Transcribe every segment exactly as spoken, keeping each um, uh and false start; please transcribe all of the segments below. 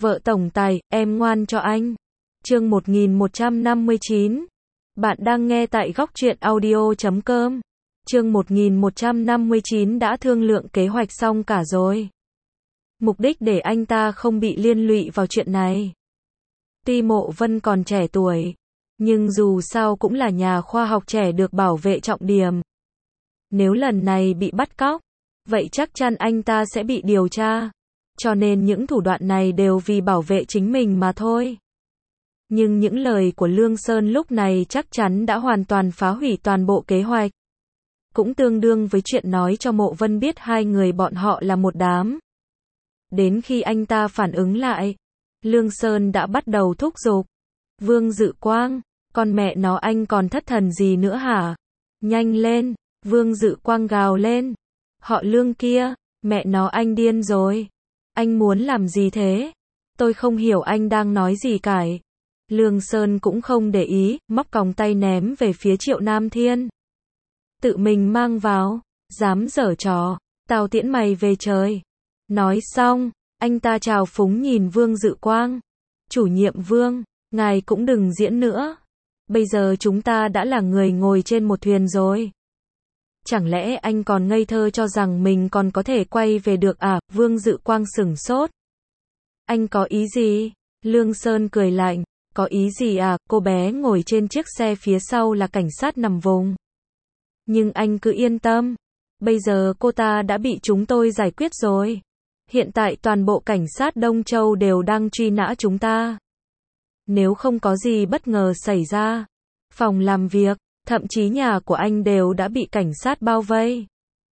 Vợ tổng tài, em ngoan cho anh. Chương một nghìn một trăm năm mươi chín. Bạn đang nghe tại góc truyện audio chấm com. Chương một nghìn một trăm năm mươi chín đã thương lượng kế hoạch xong cả rồi. Mục đích để anh ta không bị liên lụy vào chuyện này. Tuy Mộ Vân còn trẻ tuổi, nhưng dù sao cũng là nhà khoa học trẻ được bảo vệ trọng điểm. Nếu lần này bị bắt cóc, vậy chắc chắn anh ta sẽ bị điều tra. Cho nên những thủ đoạn này đều vì bảo vệ chính mình mà thôi. Nhưng những lời của Lương Sơn lúc này chắc chắn đã hoàn toàn phá hủy toàn bộ kế hoạch. Cũng tương đương với chuyện nói cho Mộ Vân biết hai người bọn họ là một đám. Đến khi anh ta phản ứng lại, Lương Sơn đã bắt đầu thúc giục. Vương Dự Quang, con mẹ nó anh còn thất thần gì nữa hả? Nhanh lên, Vương Dự Quang gào lên. Họ Lương kia, mẹ nó anh điên rồi. Anh muốn làm gì thế? Tôi không hiểu anh đang nói gì cả. Lương Sơn cũng không để ý, móc còng tay ném về phía Triệu Nam Thiên. Tự mình mang vào, dám giở trò, tao tiễn mày về trời. Nói xong, anh ta trào phúng nhìn Vương Dự Quang. Chủ nhiệm Vương, ngài cũng đừng diễn nữa. Bây giờ chúng ta đã là người ngồi trên một thuyền rồi. Chẳng lẽ anh còn ngây thơ cho rằng mình còn có thể quay về được à? Vương Dự Quang sửng sốt. Anh có ý gì? Lương Sơn cười lạnh. Có ý gì à? Cô bé ngồi trên chiếc xe phía sau là cảnh sát nằm vùng. Nhưng anh cứ yên tâm. Bây giờ cô ta đã bị chúng tôi giải quyết rồi. Hiện tại toàn bộ cảnh sát Đông Châu đều đang truy nã chúng ta. Nếu không có gì bất ngờ xảy ra, phòng làm việc, thậm chí nhà của anh đều đã bị cảnh sát bao vây.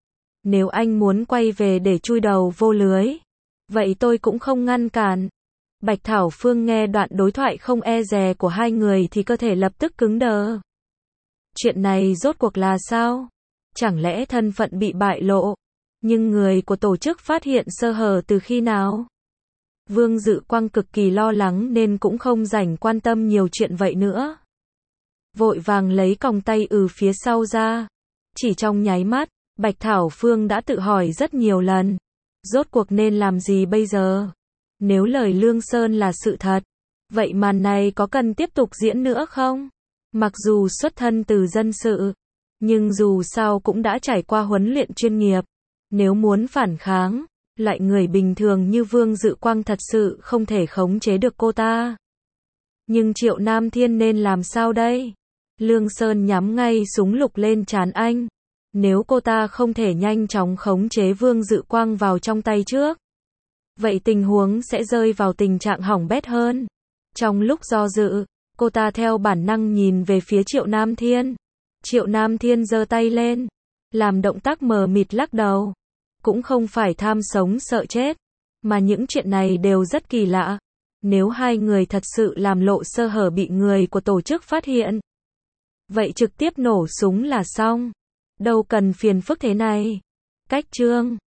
Nếu anh muốn quay về để chui đầu vô lưới, vậy tôi cũng không ngăn cản. Bạch Thảo Phương nghe đoạn đối thoại không e dè của hai người thì cơ thể lập tức cứng đờ. Chuyện này rốt cuộc là sao? Chẳng lẽ thân phận bị bại lộ? Nhưng người của tổ chức phát hiện sơ hở từ khi nào? Vương Dự Quang cực kỳ lo lắng nên cũng không rảnh quan tâm nhiều chuyện vậy nữa. Vội vàng lấy còng tay ừ phía sau ra. Chỉ trong nháy mắt, Bạch Thảo Phương đã tự hỏi rất nhiều lần. Rốt cuộc nên làm gì bây giờ? Nếu lời Lương Sơn là sự thật, vậy màn này có cần tiếp tục diễn nữa không? Mặc dù xuất thân từ dân sự, nhưng dù sao cũng đã trải qua huấn luyện chuyên nghiệp. Nếu muốn phản kháng, loại người bình thường như Vương Dự Quang thật sự không thể khống chế được cô ta. Nhưng Triệu Nam Thiên nên làm sao đây? Lương Sơn nhắm ngay súng lục lên trán anh. Nếu cô ta không thể nhanh chóng khống chế Vương Dự Quang vào trong tay trước, vậy tình huống sẽ rơi vào tình trạng hỏng bét hơn. Trong lúc do dự, cô ta theo bản năng nhìn về phía Triệu Nam Thiên. Triệu Nam Thiên giơ tay lên, làm động tác mờ mịt lắc đầu. Cũng không phải tham sống sợ chết, mà những chuyện này đều rất kỳ lạ. Nếu hai người thật sự làm lộ sơ hở bị người của tổ chức phát hiện, vậy trực tiếp nổ súng là xong. Đâu cần phiền phức thế này. Cách chương